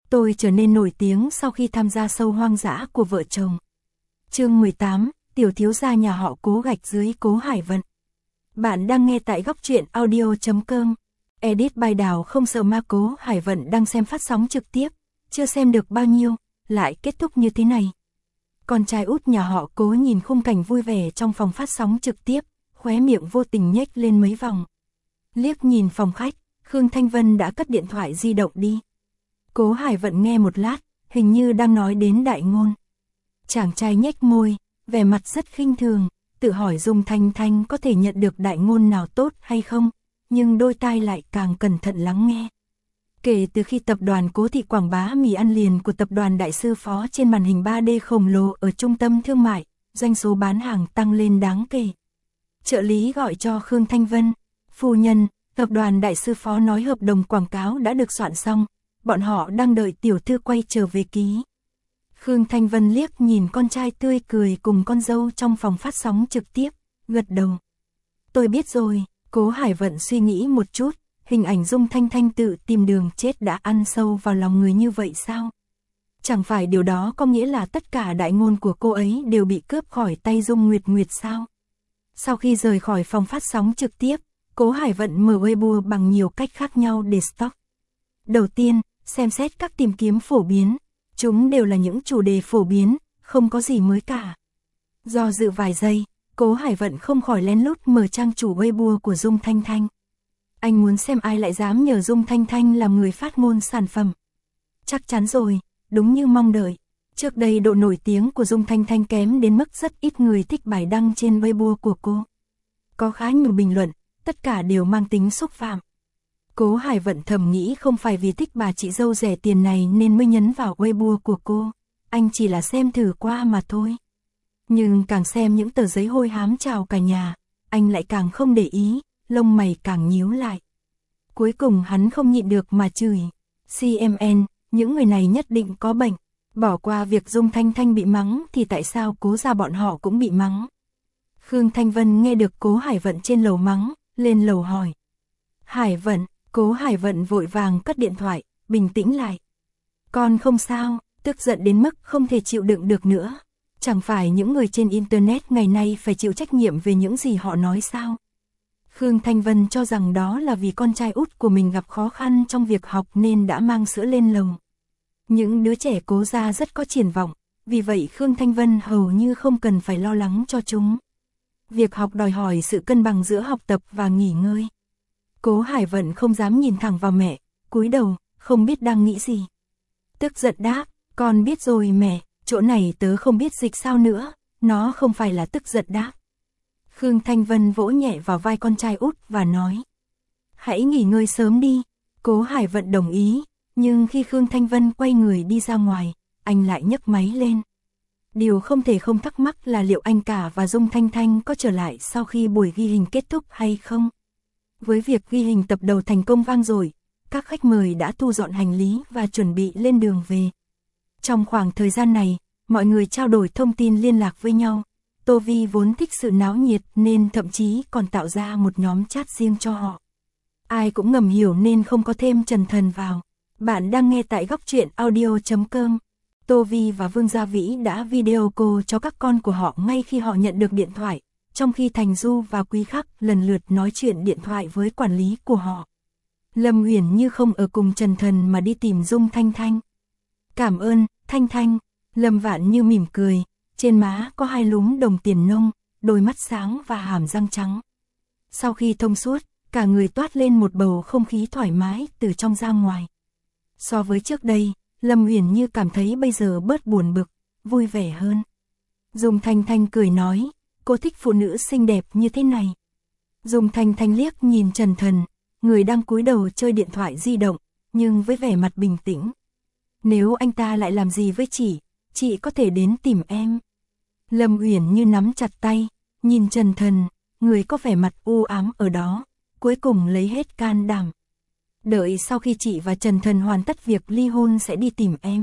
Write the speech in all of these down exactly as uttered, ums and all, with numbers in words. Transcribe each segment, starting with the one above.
Tôi trở nên nổi tiếng sau khi tham gia show hoang dã của vợ chồng. Chương mười tám, tiểu thiếu gia nhà họ Cố gạch dưới Cố Hải Vận. Bạn đang nghe tại góc truyện audio chấm com. Edit bài đào không sợ ma. Cố Hải Vận đang xem phát sóng trực tiếp, chưa xem được bao nhiêu, lại kết thúc như thế này. Con trai út nhà họ Cố nhìn khung cảnh vui vẻ trong phòng phát sóng trực tiếp, khóe miệng vô tình nhếch lên mấy vòng. Liếc nhìn phòng khách, Khương Thanh Vân đã cất điện thoại di động đi. Cố Hải Vận nghe một lát, hình như đang nói đến Đại Ngôn. Chàng trai nhếch môi, vẻ mặt rất khinh thường, tự hỏi Dung Thanh Thanh có thể nhận được Đại Ngôn nào tốt hay không, nhưng đôi tai lại càng cẩn thận lắng nghe. Kể từ khi tập đoàn Cố Thị quảng bá mì ăn liền của tập đoàn Đại Sư Phó trên màn hình ba D khổng lồ ở trung tâm thương mại, doanh số bán hàng tăng lên đáng kể. Trợ lý gọi cho Khương Thanh Vân, phu nhân, tập đoàn Đại Sư Phó nói hợp đồng quảng cáo đã được soạn xong, bọn họ đang đợi tiểu thư quay trở về ký. Khương Thanh Vân liếc nhìn con trai tươi cười cùng con dâu trong phòng phát sóng trực tiếp, gật đầu. Tôi biết rồi. Cố Hải Vận suy nghĩ một chút, hình ảnh Dung Thanh Thanh tự tìm đường chết đã ăn sâu vào lòng người như vậy sao? Chẳng phải điều đó có nghĩa là tất cả đại ngôn của cô ấy đều bị cướp khỏi tay Dung Nguyệt Nguyệt sao? Sau khi rời khỏi phòng phát sóng trực tiếp, Cố Hải Vận mở Weibo bằng nhiều cách khác nhau để stock. Đầu tiên, xem xét các tìm kiếm phổ biến, chúng đều là những chủ đề phổ biến, không có gì mới cả. Do dự vài giây, Cố Hải Vận không khỏi lén lút mở trang chủ Weibo của Dung Thanh Thanh. Anh muốn xem ai lại dám nhờ Dung Thanh Thanh làm người phát ngôn sản phẩm. Chắc chắn rồi, đúng như mong đợi. Trước đây độ nổi tiếng của Dung Thanh Thanh kém đến mức rất ít người thích bài đăng trên Weibo của cô. Có khá nhiều bình luận, tất cả đều mang tính xúc phạm. Cố Hải Vận thầm nghĩ không phải vì thích bà chị dâu rẻ tiền này nên mới nhấn vào Weibo của cô. Anh chỉ là xem thử qua mà thôi. Nhưng càng xem những tờ giấy hôi hám chào cả nhà, anh lại càng không để ý, lông mày càng nhíu lại. Cuối cùng hắn không nhịn được mà chửi. xê em en, những người này nhất định có bệnh. Bỏ qua việc Dung Thanh Thanh bị mắng thì tại sao Cố gia bọn họ cũng bị mắng. Khương Thanh Vân nghe được Cố Hải Vận trên lầu mắng, lên lầu hỏi. Hải Vận, Cố Hải Vận vội vàng cất điện thoại, bình tĩnh lại. Con không sao, tức giận đến mức không thể chịu đựng được nữa. Chẳng phải những người trên Internet ngày nay phải chịu trách nhiệm về những gì họ nói sao? Khương Thanh Vân cho rằng đó là vì con trai út của mình gặp khó khăn trong việc học nên đã mang sữa lên lầu. Những đứa trẻ Cố gia rất có triển vọng, vì vậy Khương Thanh Vân hầu như không cần phải lo lắng cho chúng. Việc học đòi hỏi sự cân bằng giữa học tập và nghỉ ngơi. Cố Hải Vận không dám nhìn thẳng vào mẹ, cúi đầu, không biết đang nghĩ gì. Tức giận đáp, con biết rồi mẹ. Chỗ này tớ không biết dịch sao nữa, nó không phải là tức giận đáp. Khương Thanh Vân vỗ nhẹ vào vai con trai út và nói. Hãy nghỉ ngơi sớm đi. Cố Hải Vận đồng ý, nhưng khi Khương Thanh Vân quay người đi ra ngoài, anh lại nhấc máy lên. Điều không thể không thắc mắc là liệu anh cả và Dung Thanh Thanh có trở lại sau khi buổi ghi hình kết thúc hay không. Với việc ghi hình tập đầu thành công vang dội, các khách mời đã thu dọn hành lý và chuẩn bị lên đường về. Trong khoảng thời gian này, mọi người trao đổi thông tin liên lạc với nhau. Tô Vi vốn thích sự náo nhiệt nên thậm chí còn tạo ra một nhóm chat riêng cho họ. Ai cũng ngầm hiểu nên không có thêm Trần Thần vào. Bạn đang nghe tại góc truyện audio chấm com. Tô Vi và Vương Gia Vĩ đã video call cho các con của họ ngay khi họ nhận được điện thoại, trong khi Thành Du và Quý Khắc lần lượt nói chuyện điện thoại với quản lý của họ. Lâm Uyển Như không ở cùng Trần Thần mà đi tìm Dung Thanh Thanh. Cảm ơn, Thanh Thanh. Lâm Vạn Như mỉm cười, trên má có hai lúm đồng tiền nông, đôi mắt sáng và hàm răng trắng. Sau khi thông suốt, cả người toát lên một bầu không khí thoải mái từ trong ra ngoài. So với trước đây, Lâm Uyển Như cảm thấy bây giờ bớt buồn bực, vui vẻ hơn. Dung Thanh Thanh cười nói, cô thích phụ nữ xinh đẹp như thế này. Dung Thanh Thanh liếc nhìn Trần Thần, người đang cúi đầu chơi điện thoại di động, nhưng với vẻ mặt bình tĩnh. Nếu anh ta lại làm gì với chị, chị có thể đến tìm em. Lâm Uyển Như nắm chặt tay, nhìn Trần Thần, người có vẻ mặt u ám ở đó, cuối cùng lấy hết can đảm. Đợi sau khi chị và Trần Thần hoàn tất việc ly hôn sẽ đi tìm em.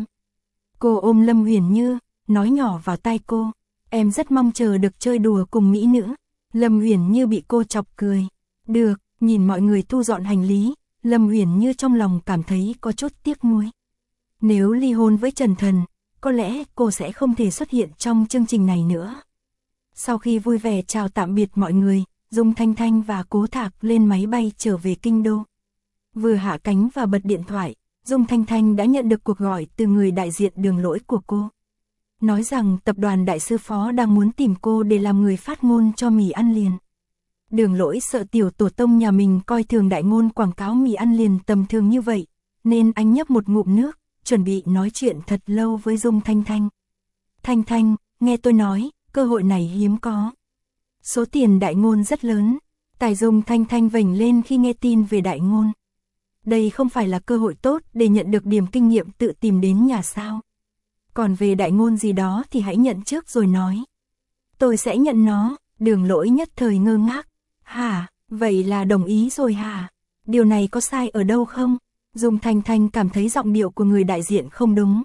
Cô ôm Lâm Uyển Như, nói nhỏ vào tai cô, em rất mong chờ được chơi đùa cùng mỹ nữ. Lâm Uyển Như bị cô chọc cười. Được, nhìn mọi người thu dọn hành lý, Lâm Uyển Như trong lòng cảm thấy có chút tiếc nuối. Nếu ly hôn với Trần Thần, có lẽ cô sẽ không thể xuất hiện trong chương trình này nữa. Sau khi vui vẻ chào tạm biệt mọi người, Dung Thanh Thanh và Cố Thạc lên máy bay trở về Kinh Đô. Vừa hạ cánh và bật điện thoại, Dung Thanh Thanh đã nhận được cuộc gọi từ người đại diện Đường Lỗi của cô. Nói rằng tập đoàn Đại sư Phó đang muốn tìm cô để làm người phát ngôn cho mì ăn liền. Đường Lỗi sợ tiểu tổ tông nhà mình coi thường đại ngôn quảng cáo mì ăn liền tầm thường như vậy, nên anh nhấp một ngụm nước, chuẩn bị nói chuyện thật lâu với Dung Thanh Thanh. Thanh Thanh, nghe tôi nói, cơ hội này hiếm có. Số tiền đại ngôn rất lớn, tài Dung Thanh Thanh vểnh lên khi nghe tin về đại ngôn. Đây không phải là cơ hội tốt để nhận được điểm kinh nghiệm tự tìm đến nhà sao. Còn về đại ngôn gì đó thì hãy nhận trước rồi nói. Tôi sẽ nhận nó. Đường Lỗi nhất thời ngơ ngác. Hả, vậy là đồng ý rồi hả? Điều này có sai ở đâu không? Dung Thanh Thanh cảm thấy giọng điệu của người đại diện không đúng.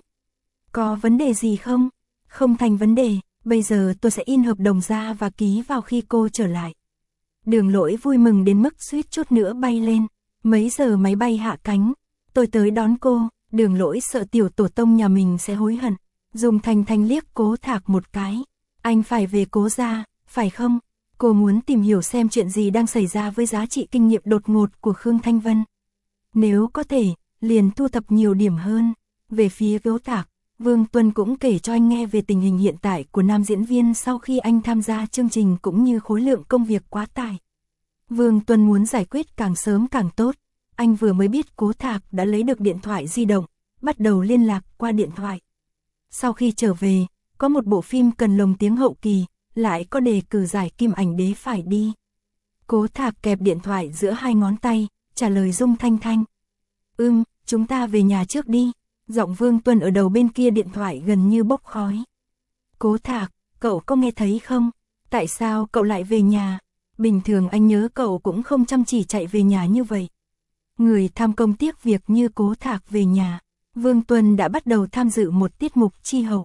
Có vấn đề gì không? Không thành vấn đề, bây giờ tôi sẽ in hợp đồng ra và ký vào khi cô trở lại. Đường Lỗi vui mừng đến mức suýt chút nữa bay lên. Mấy giờ máy bay hạ cánh? Tôi tới đón cô. Đường Lỗi sợ tiểu tổ tông nhà mình sẽ hối hận. Dung Thanh Thanh liếc Cố Thạc một cái. Anh phải về Cố gia, phải không? Cô muốn tìm hiểu xem chuyện gì đang xảy ra với giá trị kinh nghiệm đột ngột của Khương Thanh Vân. Nếu có thể, liền thu thập nhiều điểm hơn. Về phía Cố Thạc, Vương Tuân cũng kể cho anh nghe về tình hình hiện tại của nam diễn viên sau khi anh tham gia chương trình cũng như khối lượng công việc quá tải. Vương Tuân muốn giải quyết càng sớm càng tốt. Anh vừa mới biết Cố Thạc đã lấy được điện thoại di động, bắt đầu liên lạc qua điện thoại. Sau khi trở về, có một bộ phim cần lồng tiếng hậu kỳ, lại có đề cử giải Kim Ảnh Đế phải đi. Cố Thạc kẹp điện thoại giữa hai ngón tay, trả lời Dung Thanh Thanh. Ừm, chúng ta về nhà trước đi. Giọng Vương Tuân ở đầu bên kia điện thoại gần như bốc khói. Cố Thạc, cậu có nghe thấy không? Tại sao cậu lại về nhà? Bình thường anh nhớ cậu cũng không chăm chỉ chạy về nhà như vậy. Người tham công tiếc việc như Cố Thạc về nhà. Vương Tuân đã bắt đầu tham dự một tiết mục chi hậu.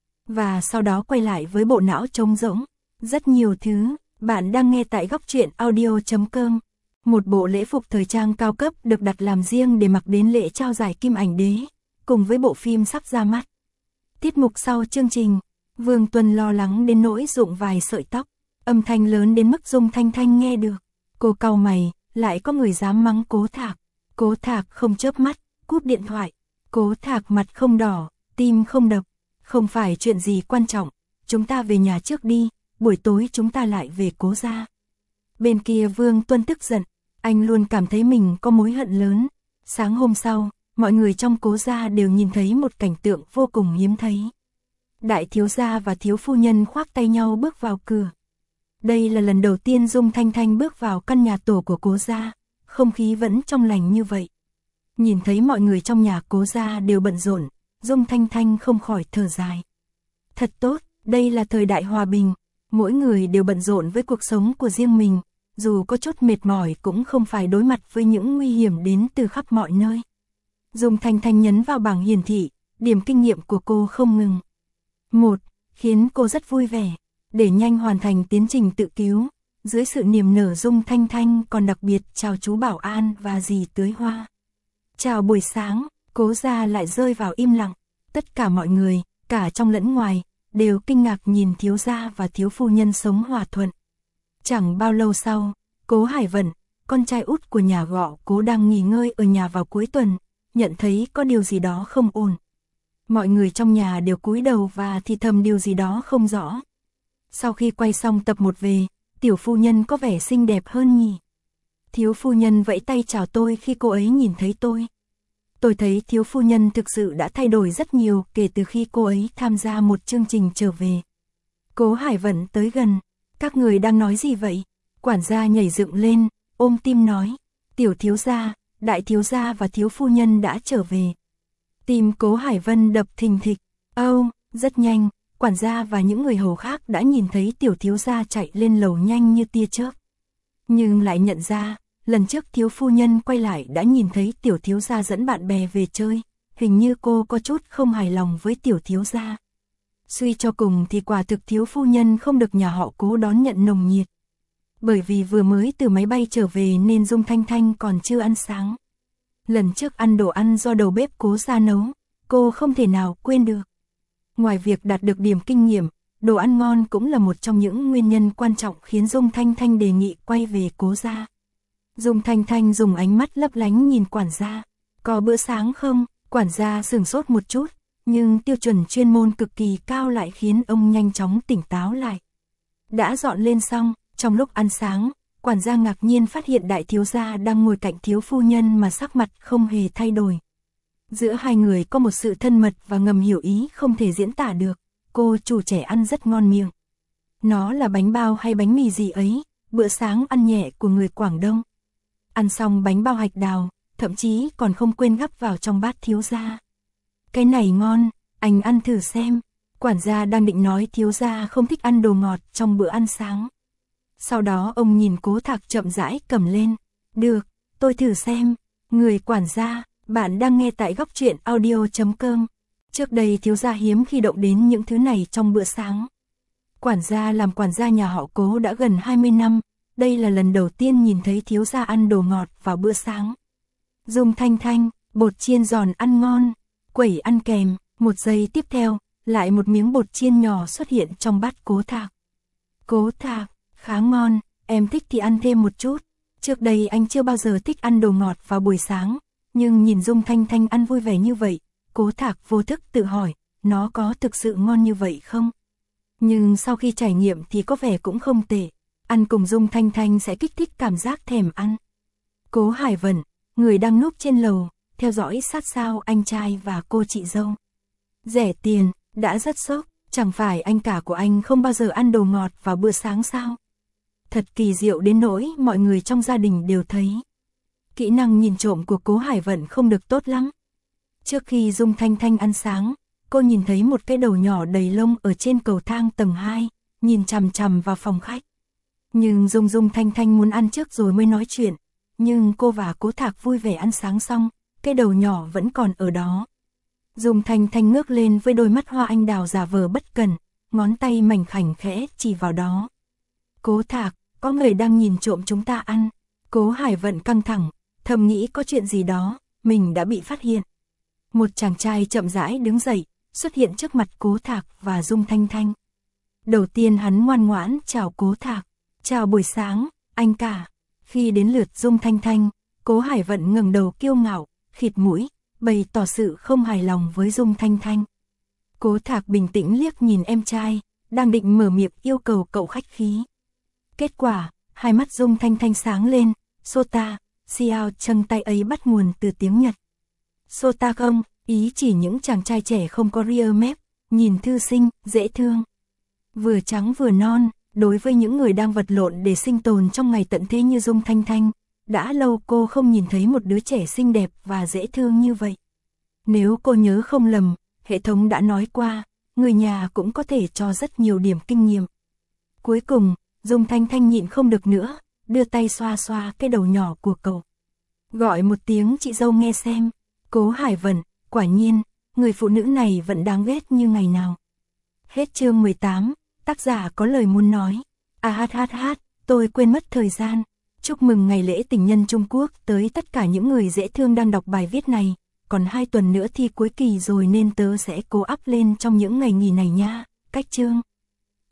Và sau đó quay lại với bộ não trống rỗng. Rất nhiều thứ, bạn đang nghe tại góc truyện audio chấm com. Một bộ lễ phục thời trang cao cấp được đặt làm riêng để mặc đến lễ trao giải Kim Ảnh Đế, cùng với bộ phim sắp ra mắt. Tiết mục sau chương trình, Vương Tuân lo lắng đến nỗi rụng vài sợi tóc, âm thanh lớn đến mức Dung Thanh Thanh nghe được. Cô cau mày, lại có người dám mắng Cố Thạc. Cố Thạc không chớp mắt, cúp điện thoại. Cố Thạc mặt không đỏ, tim không đập. Không phải chuyện gì quan trọng, chúng ta về nhà trước đi, buổi tối chúng ta lại về Cố gia. Bên kia Vương Tuân tức giận, anh luôn cảm thấy mình có mối hận lớn. Sáng hôm sau, mọi người trong Cố gia đều nhìn thấy một cảnh tượng vô cùng hiếm thấy. Đại thiếu gia và thiếu phu nhân khoác tay nhau bước vào cửa. Đây là lần đầu tiên Dung Thanh Thanh bước vào căn nhà tổ của Cố gia, không khí vẫn trong lành như vậy. Nhìn thấy mọi người trong nhà Cố gia đều bận rộn, Dung Thanh Thanh không khỏi thở dài. Thật tốt, đây là thời đại hòa bình, mỗi người đều bận rộn với cuộc sống của riêng mình, dù có chút mệt mỏi cũng không phải đối mặt với những nguy hiểm đến từ khắp mọi nơi. Dung Thanh Thanh nhấn vào bảng hiển thị, điểm kinh nghiệm của cô không ngừng. Một, khiến cô rất vui vẻ, để nhanh hoàn thành tiến trình tự cứu. Dưới sự niềm nở Dung Thanh Thanh còn đặc biệt chào chú Bảo An và dì Tưới Hoa. Chào buổi sáng, Cố gia lại rơi vào im lặng. Tất cả mọi người, cả trong lẫn ngoài, đều kinh ngạc nhìn thiếu gia và thiếu phu nhân sống hòa thuận. Chẳng bao lâu sau, Cố Hải Vận, con trai út của nhà họ Cố đang nghỉ ngơi ở nhà vào cuối tuần, nhận thấy có điều gì đó không ổn. Mọi người trong nhà đều cúi đầu và thì thầm điều gì đó không rõ. Sau khi quay xong tập một về, tiểu phu nhân có vẻ xinh đẹp hơn nhỉ. Thiếu phu nhân vẫy tay chào tôi khi cô ấy nhìn thấy tôi. Tôi thấy thiếu phu nhân thực sự đã thay đổi rất nhiều kể từ khi cô ấy tham gia một chương trình trở về. Cố Hải Vận tới gần. Các người đang nói gì vậy? Quản gia nhảy dựng lên, ôm tim nói. Tiểu thiếu gia, đại thiếu gia và thiếu phu nhân đã trở về. Tim Cố Hải Vân đập thình thịch. Âu, oh, rất nhanh, quản gia và những người hầu khác đã nhìn thấy tiểu thiếu gia chạy lên lầu nhanh như tia chớp. Nhưng lại nhận ra, lần trước thiếu phu nhân quay lại đã nhìn thấy tiểu thiếu gia dẫn bạn bè về chơi, hình như cô có chút không hài lòng với tiểu thiếu gia. Suy cho cùng thì quả thực thiếu phu nhân không được nhà họ Cố đón nhận nồng nhiệt. Bởi vì vừa mới từ máy bay trở về nên Dung Thanh Thanh còn chưa ăn sáng. Lần trước ăn đồ ăn do đầu bếp Cố gia nấu, cô không thể nào quên được. Ngoài việc đạt được điểm kinh nghiệm, đồ ăn ngon cũng là một trong những nguyên nhân quan trọng khiến Dung Thanh Thanh đề nghị quay về Cố gia. Dung Thanh Thanh dùng ánh mắt lấp lánh nhìn quản gia. Có bữa sáng không? Quản gia sửng sốt một chút, nhưng tiêu chuẩn chuyên môn cực kỳ cao lại khiến ông nhanh chóng tỉnh táo lại. Đã dọn lên xong, trong lúc ăn sáng, quản gia ngạc nhiên phát hiện đại thiếu gia đang ngồi cạnh thiếu phu nhân mà sắc mặt không hề thay đổi. Giữa hai người có một sự thân mật và ngầm hiểu ý không thể diễn tả được. Cô chủ trẻ ăn rất ngon miệng. Nó là bánh bao hay bánh mì gì ấy, bữa sáng ăn nhẹ của người Quảng Đông. Ăn xong bánh bao hạch đào, thậm chí còn không quên gắp vào trong bát thiếu gia. Cái này ngon, anh ăn thử xem. Quản gia đang định nói thiếu gia không thích ăn đồ ngọt trong bữa ăn sáng. Sau đó ông nhìn Cố Thạc chậm rãi cầm lên. Được, tôi thử xem. Người quản gia, bạn đang nghe tại góc truyện audio chấm com. Trước đây thiếu gia hiếm khi động đến những thứ này trong bữa sáng. Quản gia làm quản gia nhà họ Cố đã gần hai mươi năm, đây là lần đầu tiên nhìn thấy thiếu gia ăn đồ ngọt vào bữa sáng. Dung Thanh Thanh, bột chiên giòn ăn ngon, quẩy ăn kèm, một giây tiếp theo, lại một miếng bột chiên nhỏ xuất hiện trong bát Cố Thạc. Cố Thạc, khá ngon, em thích thì ăn thêm một chút. Trước đây anh chưa bao giờ thích ăn đồ ngọt vào buổi sáng, nhưng nhìn Dung Thanh Thanh ăn vui vẻ như vậy, Cố Thạc vô thức tự hỏi, nó có thực sự ngon như vậy không? Nhưng sau khi trải nghiệm thì có vẻ cũng không tệ, ăn cùng Dung Thanh Thanh sẽ kích thích cảm giác thèm ăn. Cố Hải Vận, người đang núp trên lầu, theo dõi sát sao anh trai và cô chị dâu. Rẻ tiền, đã rất sốc, chẳng phải anh cả của anh không bao giờ ăn đồ ngọt vào bữa sáng sao? Thật kỳ diệu đến nỗi mọi người trong gia đình đều thấy. Kỹ năng nhìn trộm của Cố Hải Vận không được tốt lắm. Trước khi Dung Thanh Thanh ăn sáng, cô nhìn thấy một cái đầu nhỏ đầy lông ở trên cầu thang tầng hai, nhìn chằm chằm vào phòng khách. Nhưng Dung Dung Thanh Thanh muốn ăn trước rồi mới nói chuyện, nhưng cô và Cố Thạc vui vẻ ăn sáng xong, cái đầu nhỏ vẫn còn ở đó. Dung Thanh Thanh ngước lên với đôi mắt hoa anh đào giả vờ bất cần, ngón tay mảnh khảnh khẽ chỉ vào đó. Cố Thạc, có người đang nhìn trộm chúng ta ăn. Cố Hải Vận căng thẳng, thầm nghĩ có chuyện gì đó, mình đã bị phát hiện. Một chàng trai chậm rãi đứng dậy, xuất hiện trước mặt Cố Thạc và Dung Thanh Thanh. Đầu tiên hắn ngoan ngoãn chào Cố Thạc, chào buổi sáng, anh cả. Khi đến lượt Dung Thanh Thanh, Cố Hải Vận ngẩng đầu kiêu ngạo, khịt mũi, bày tỏ sự không hài lòng với Dung Thanh Thanh. Cố Thạc bình tĩnh liếc nhìn em trai, đang định mở miệng yêu cầu cậu khách khí. Kết quả, hai mắt Dung Thanh Thanh sáng lên, Sota, Xiao chân tay ấy bắt nguồn từ tiếng Nhật. Sota không, ý chỉ những chàng trai trẻ không có ria mép, nhìn thư sinh, dễ thương. Vừa trắng vừa non, đối với những người đang vật lộn để sinh tồn trong ngày tận thế như Dung Thanh Thanh, đã lâu cô không nhìn thấy một đứa trẻ xinh đẹp và dễ thương như vậy. Nếu cô nhớ không lầm, hệ thống đã nói qua, người nhà cũng có thể cho rất nhiều điểm kinh nghiệm. Cuối cùng, Dung Thanh Thanh nhịn không được nữa, đưa tay xoa xoa cái đầu nhỏ của cậu. Gọi một tiếng chị dâu nghe xem. Cố Hải Vận, quả nhiên, người phụ nữ này vẫn đáng ghét như ngày nào. Hết chương mười tám, tác giả có lời muốn nói. À hát hát hát, tôi quên mất thời gian. Chúc mừng ngày lễ tình nhân Trung Quốc tới tất cả những người dễ thương đang đọc bài viết này. Còn hai tuần nữa thi cuối kỳ rồi nên tớ sẽ cố up lên trong những ngày nghỉ này nha. Cách chương.